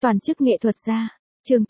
Toàn chức nghệ thuật gia. Chương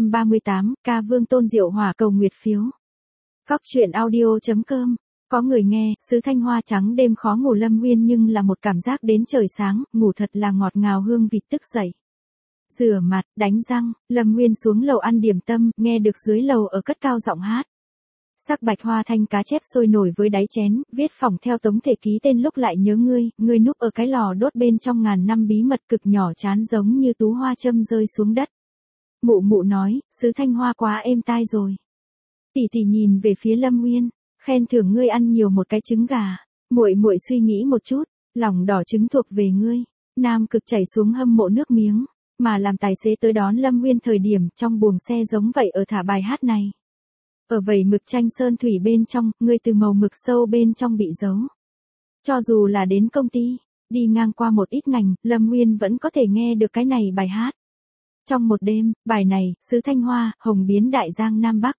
838, ca Vương Tôn Diệu Hỏa cầu nguyệt phiếu. Góc truyện audio.com. Có người nghe, sứ thanh hoa trắng đêm khó ngủ Lâm Nguyên nhưng là một cảm giác đến trời sáng, ngủ thật là ngọt ngào hương vịt tức dậy. Rửa mặt, đánh răng, Lâm Nguyên xuống lầu ăn điểm tâm, nghe được dưới lầu ở cất cao giọng hát. Sắc bạch hoa thanh cá chép sôi nổi với đáy chén, viết phỏng theo tống thể ký tên lúc lại nhớ ngươi núp ở cái lò đốt bên trong ngàn năm bí mật cực nhỏ chán giống như tú hoa châm rơi xuống đất. Mụ mụ nói, sứ thanh hoa quá êm tai rồi. Tỷ tỷ nhìn về phía Lâm Nguyên, khen thưởng ngươi ăn nhiều một cái trứng gà. Muội muội suy nghĩ một chút, lòng đỏ trứng thuộc về ngươi. Nam Cực chảy xuống hâm mộ nước miếng, mà làm tài xế tới đón Lâm Nguyên thời điểm trong buồng xe giống vậy ở thả bài hát này. Ở vẩy mực tranh sơn thủy bên trong, ngươi từ màu mực sâu bên trong bị giấu. Cho dù là đến công ty, đi ngang qua một ít ngành, Lâm Nguyên vẫn có thể nghe được cái này bài hát. Trong một đêm, bài này, sứ thanh hoa, hồng biến đại giang Nam Bắc.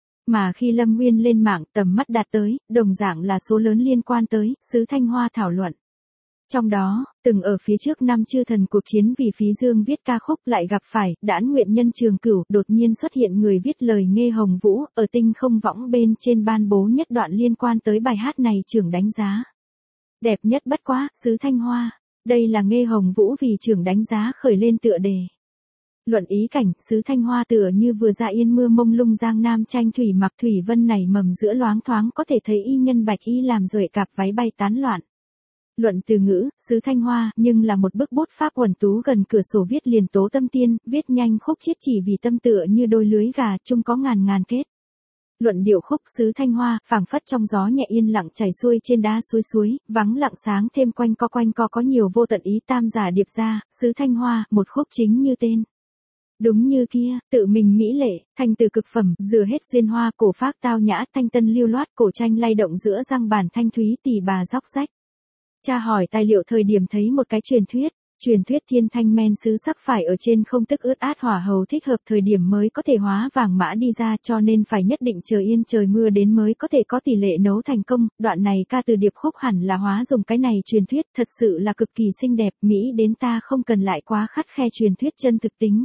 Mà khi Lâm Nguyên lên mạng tầm mắt đạt tới, đồng dạng là số lớn liên quan tới, sứ thanh hoa thảo luận. Trong đó, từng ở phía trước năm chư thần cuộc chiến vì Phí Dương viết ca khúc lại gặp phải, đãn nguyện nhân Trường Cửu, đột nhiên xuất hiện người viết lời Nghê Hồng Vũ, ở tinh không võng bên trên ban bố nhất đoạn liên quan tới bài hát này trưởng đánh giá. Đẹp nhất bất quá, sứ thanh hoa. Đây là Nghê Hồng Vũ vì trưởng đánh giá khởi lên tựa đề. Luận ý cảnh, sứ thanh hoa tựa như vừa ra yên mưa mông lung giang nam tranh thủy mặc thủy vân nảy mầm giữa loáng thoáng có thể thấy y nhân bạch y làm rượi cặp váy bay tán loạn. Luận từ ngữ, sứ thanh hoa, nhưng là một bức bút pháp uẩn tú gần cửa sổ viết liền tố tâm tiên, viết nhanh khúc chiết chỉ vì tâm tựa như đôi lưới gà, chung có ngàn ngàn kết. Luận điệu khúc sứ thanh hoa, phảng phất trong gió nhẹ yên lặng chảy xuôi trên đá suối, vắng lặng sáng thêm quanh co có nhiều vô tận ý tam giả điệp ra, sứ thanh hoa, một khúc chính như tên. Đúng như kia, tự mình mỹ lệ, thành từ cực phẩm, rửa hết duyên hoa, cổ phác tao nhã, thanh tân lưu loát, cổ tranh lay động giữa răng bàn thanh thúy tỉ bà róc rách. Cha hỏi tài liệu thời điểm thấy một cái truyền thuyết thiên thanh men sứ sắc phải ở trên không tức ướt át hỏa hầu thích hợp thời điểm mới có thể hóa vàng mã đi ra cho nên phải nhất định chờ yên trời mưa đến mới có thể có tỷ lệ nấu thành công, đoạn này ca từ điệp khúc hẳn là hóa dùng cái này truyền thuyết thật sự là cực kỳ xinh đẹp, mỹ đến ta không cần lại quá khắt khe truyền thuyết chân thực tính.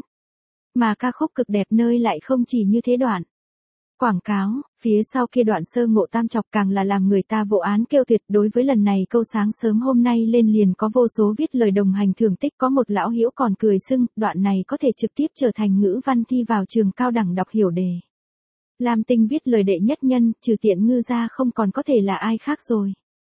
Mà ca khúc cực đẹp nơi lại không chỉ như thế đoạn. Quảng cáo, phía sau kia đoạn sơ ngộ tam chọc càng là làm người ta vô án kêu tuyệt đối với lần này câu sáng sớm hôm nay lên liền có vô số viết lời đồng hành thưởng tích có một lão hữu còn cười sưng, đoạn này có thể trực tiếp trở thành ngữ văn thi vào trường cao đẳng đọc hiểu đề. Lam Tinh viết lời đệ nhất nhân, trừ Tiện Ngư ra không còn có thể là ai khác rồi.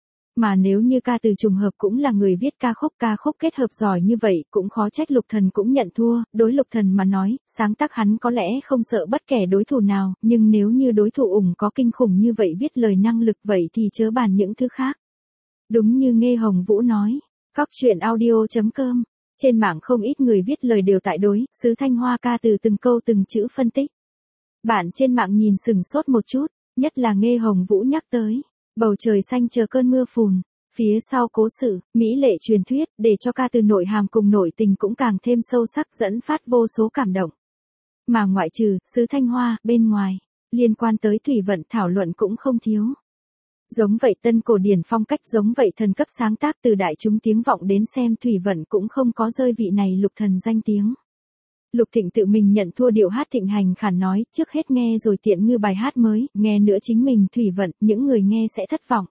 Mà nếu như ca từ trùng hợp cũng là người viết ca khúc kết hợp giỏi như vậy, cũng khó trách Lục Thần cũng nhận thua, đối Lục Thần mà nói, sáng tác hắn có lẽ không sợ bất kể đối thủ nào, nhưng nếu như đối thủ ủng có kinh khủng như vậy viết lời năng lực vậy thì chớ bàn những thứ khác. Đúng như Nghê Hồng Vũ nói, góc truyện audio.com, trên mạng không ít người viết lời đều tại đối, sứ thanh hoa ca từ từng câu từng chữ phân tích. Bạn trên mạng nhìn sừng sốt một chút, nhất là Nghê Hồng Vũ nhắc tới. Bầu trời xanh chờ cơn mưa phùn, phía sau cố sự, mỹ lệ truyền thuyết, để cho ca từ nội hàm cùng nội tình cũng càng thêm sâu sắc dẫn phát vô số cảm động. Mà ngoại trừ, sứ thanh hoa, bên ngoài, liên quan tới thủy vận thảo luận cũng không thiếu. Giống vậy tân cổ điển phong cách giống vậy thần cấp sáng tác từ đại chúng tiếng vọng đến xem thủy vận cũng không có rơi vị này Lục Thần danh tiếng. Lục Thịnh tự mình nhận thua điệu hát thịnh hành khản nói, trước hết nghe rồi Tiện Ngư bài hát mới, nghe nữa chính mình thủy vận, những người nghe sẽ thất vọng.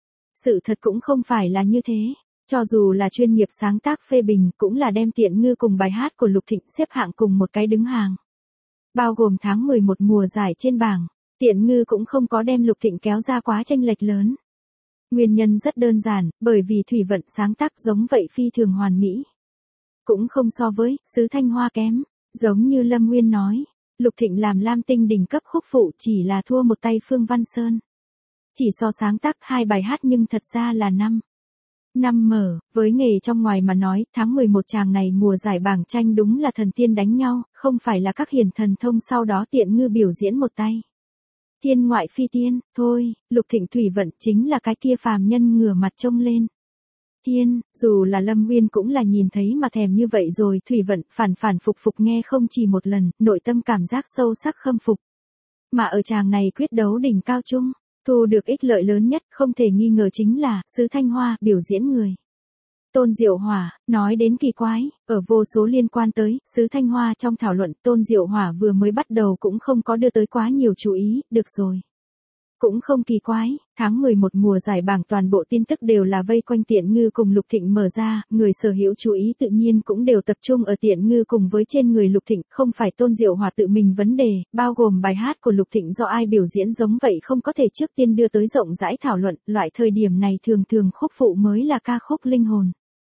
Sự thật cũng không phải là như thế, cho dù là chuyên nghiệp sáng tác phê bình cũng là đem Tiện Ngư cùng bài hát của Lục Thịnh xếp hạng cùng một cái đứng hàng. Bao gồm tháng 11 mùa giải trên bảng, Tiện Ngư cũng không có đem Lục Thịnh kéo ra quá chênh lệch lớn. Nguyên nhân rất đơn giản, bởi vì thủy vận sáng tác giống vậy phi thường hoàn mỹ. Cũng không so với, sứ thanh hoa kém. Giống như Lâm Nguyên nói, Lục Thịnh làm Lam Tinh đỉnh cấp khúc phụ chỉ là thua một tay Phương Văn Sơn. Chỉ so sáng tác hai bài hát nhưng thật ra là năm mở, với nghề trong ngoài mà nói, tháng 11 chàng này mùa giải bảng tranh đúng là thần tiên đánh nhau, không phải là các hiền thần thông sau đó Tiện Ngư biểu diễn một tay. Thiên ngoại phi tiên, thôi, Lục Thịnh thủy vận chính là cái kia phàm nhân ngửa mặt trông lên. Thiên, dù là Lâm Nguyên cũng là nhìn thấy mà thèm như vậy rồi, thủy vận, phản phục nghe không chỉ một lần, nội tâm cảm giác sâu sắc khâm phục. Mà ở chàng này quyết đấu đỉnh cao chung, thu được ích lợi lớn nhất không thể nghi ngờ chính là, sứ thanh hoa, biểu diễn người. Tôn Diệu Hỏa, nói đến kỳ quái, ở vô số liên quan tới xứ Thanh Hoa trong thảo luận Tôn Diệu Hỏa vừa mới bắt đầu cũng không có đưa tới quá nhiều chú ý, được rồi. Cũng không kỳ quái, tháng 11 mùa giải bảng toàn bộ tin tức đều là vây quanh Tiện Ngư cùng Lục Thịnh mở ra, người sở hữu chú ý tự nhiên cũng đều tập trung ở Tiện Ngư cùng với trên người Lục Thịnh, không phải Tôn Diệu Hỏa tự mình vấn đề, bao gồm bài hát của Lục Thịnh do ai biểu diễn giống vậy không có thể trước tiên đưa tới rộng rãi thảo luận, loại thời điểm này thường thường khúc phụ mới là ca khúc linh hồn.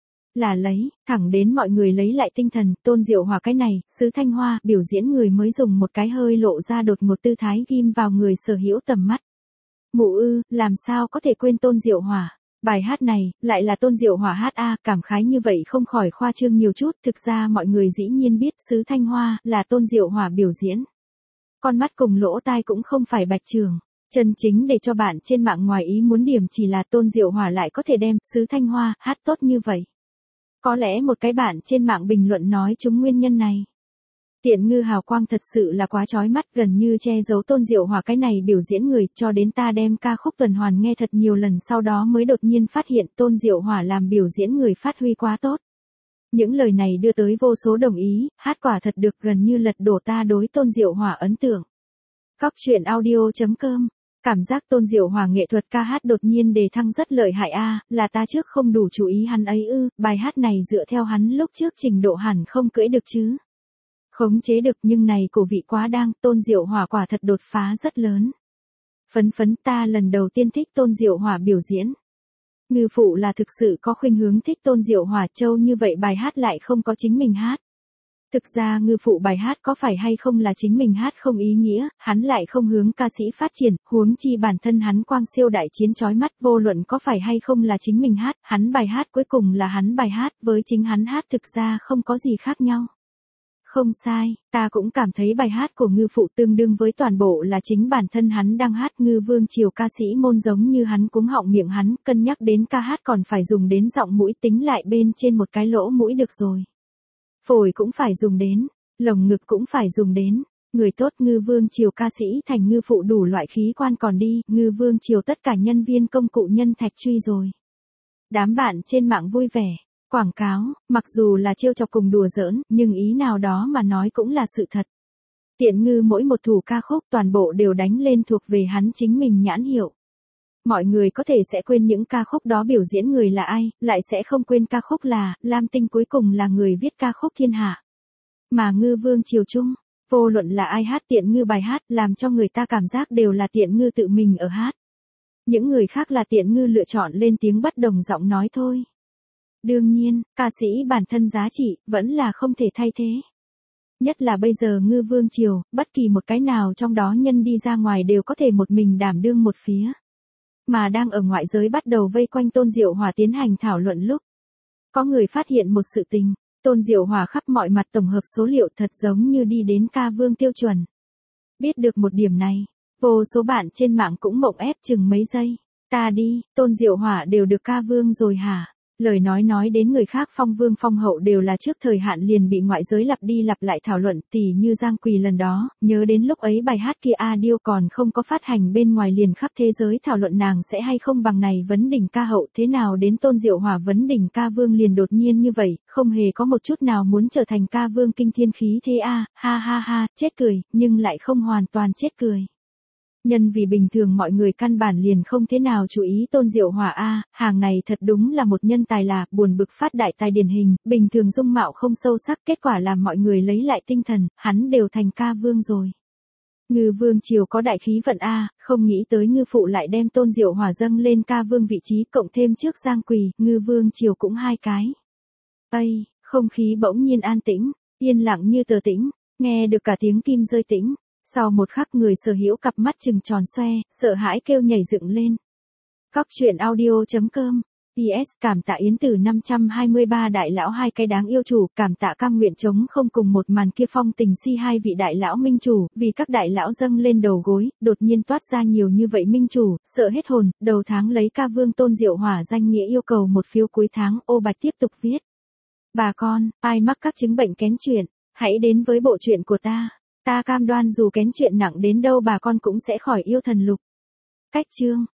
Là lấy, thẳng đến mọi người lấy lại tinh thần, Tôn Diệu Hỏa cái này, xứ Thanh Hoa, biểu diễn người mới dùng một cái hơi lộ ra đột ngột tư thái ghim vào người sở hữu tầm mắt. Mụ ư, làm sao có thể quên Tôn Diệu Hỏa? Bài hát này, lại là Tôn Diệu Hỏa hát a, cảm khái như vậy không khỏi khoa trương nhiều chút, thực ra mọi người dĩ nhiên biết xứ Thanh Hoa là Tôn Diệu Hỏa biểu diễn. Con mắt cùng lỗ tai cũng không phải bạch trường. Chân chính để cho bạn trên mạng ngoài ý muốn điểm chỉ là Tôn Diệu Hỏa lại có thể đem xứ Thanh Hoa hát tốt như vậy. Có lẽ một cái bạn trên mạng bình luận nói chúng nguyên nhân này. Tiện Ngư hào quang thật sự là quá chói mắt, gần như che giấu Tôn Diệu Hỏa cái này biểu diễn người, cho đến ta đem ca khúc tuần hoàn nghe thật nhiều lần sau đó mới đột nhiên phát hiện Tôn Diệu Hỏa làm biểu diễn người phát huy quá tốt. Những lời này đưa tới vô số đồng ý, hát quả thật được, gần như lật đổ ta đối Tôn Diệu Hỏa ấn tượng. Góc truyện audio.com. Cảm giác Tôn Diệu Hỏa nghệ thuật ca hát đột nhiên đề thăng rất lợi hại a, là ta trước không đủ chú ý hắn ấy ư, bài hát này dựa theo hắn lúc trước trình độ hẳn không cưỡi được chứ. Khống chế được, nhưng này cổ vị quá đang, Tôn Diệu Hỏa quả thật đột phá rất lớn. Phấn ta lần đầu tiên thích Tôn Diệu Hỏa biểu diễn. Ngư phụ là thực sự có khuynh hướng thích Tôn Diệu Hỏa châu như vậy bài hát lại không có chính mình hát. Thực ra ngư phụ bài hát có phải hay không là chính mình hát không ý nghĩa, hắn lại không hướng ca sĩ phát triển, huống chi bản thân hắn quang siêu đại chiến chói mắt, vô luận có phải hay không là chính mình hát, hắn bài hát cuối cùng là hắn bài hát, với chính hắn hát thực ra không có gì khác nhau. Không sai, ta cũng cảm thấy bài hát của ngư phụ tương đương với toàn bộ là chính bản thân hắn đang hát. Ngư vương triều ca sĩ môn giống như hắn cúng họng miệng hắn, cân nhắc đến ca hát còn phải dùng đến giọng mũi, tính lại bên trên một cái lỗ mũi được rồi. Phổi cũng phải dùng đến, lồng ngực cũng phải dùng đến. Người tốt ngư vương triều ca sĩ thành ngư phụ đủ loại khí quan còn đi, ngư vương triều tất cả nhân viên công cụ nhân thạch truy rồi. Đám bạn trên mạng vui vẻ. Quảng cáo, mặc dù là trêu chọc cùng đùa giỡn, nhưng ý nào đó mà nói cũng là sự thật. Tiện Ngư mỗi một thủ ca khúc toàn bộ đều đánh lên thuộc về hắn chính mình nhãn hiệu. Mọi người có thể sẽ quên những ca khúc đó biểu diễn người là ai, lại sẽ không quên ca khúc là Lam Tinh cuối cùng là người viết ca khúc thiên hạ. Mà ngư vương triều trung, vô luận là ai hát Tiện Ngư bài hát làm cho người ta cảm giác đều là Tiện Ngư tự mình ở hát. Những người khác là Tiện Ngư lựa chọn lên tiếng bất đồng giọng nói thôi. Đương nhiên, ca sĩ bản thân giá trị, vẫn là không thể thay thế. Nhất là bây giờ ngư vương triều, bất kỳ một cái nào trong đó nhân đi ra ngoài đều có thể một mình đảm đương một phía. Mà đang ở ngoại giới bắt đầu vây quanh Tôn Diệu Hỏa tiến hành thảo luận lúc. Có người phát hiện một sự tình, Tôn Diệu Hỏa khắp mọi mặt tổng hợp số liệu thật giống như đi đến ca vương tiêu chuẩn. Biết được một điểm này, vô số bạn trên mạng cũng mộng ép chừng mấy giây. Ta đi, Tôn Diệu Hỏa đều được ca vương rồi hả? Lời nói đến người khác phong vương phong hậu đều là trước thời hạn liền bị ngoại giới lặp đi lặp lại thảo luận, tỉ như Giang Quỳ lần đó, nhớ đến lúc ấy bài hát kia A Điêu còn không có phát hành bên ngoài liền khắp thế giới thảo luận nàng sẽ hay không bằng này vấn đỉnh ca hậu, thế nào đến Tôn Diệu Hỏa vấn đỉnh ca vương liền đột nhiên như vậy, không hề có một chút nào muốn trở thành ca vương kinh thiên khí thế a, ha ha ha, chết cười, nhưng lại không hoàn toàn chết cười. Nhân vì bình thường mọi người căn bản liền không thế nào chú ý Tôn Diệu Hỏa a, hàng này thật đúng là một nhân tài là, buồn bực phát đại tài điển hình, bình thường dung mạo không sâu sắc, kết quả làm mọi người lấy lại tinh thần, hắn đều thành ca vương rồi. Ngư vương triều có đại khí vận a, không nghĩ tới ngư phụ lại đem Tôn Diệu Hỏa dâng lên ca vương vị trí, cộng thêm trước Giang Quỳ, ngư vương triều cũng hai cái. Ây, không khí bỗng nhiên an tĩnh, yên lặng như tờ tĩnh, nghe được cả tiếng kim rơi tĩnh. Sau một khắc người sở hữu cặp mắt trừng tròn xoe, sợ hãi kêu nhảy dựng lên. Góc truyện audio.com. PS cảm tạ Yến Tử 523 đại lão hai cái đáng yêu chủ, cảm tạ cam nguyện chống không cùng một màn kia phong tình si hai vị đại lão minh chủ, vì các đại lão dâng lên đầu gối, đột nhiên toát ra nhiều như vậy minh chủ, sợ hết hồn, đầu tháng lấy ca vương Tôn Diệu Hỏa danh nghĩa yêu cầu một phiếu cuối tháng, ô bạch tiếp tục viết. Bà con, ai mắc các chứng bệnh kén chuyện, hãy đến với bộ truyện của ta. Ta cam đoan dù kén chuyện nặng đến đâu bà con cũng sẽ khỏi yêu thần lục. Cách chương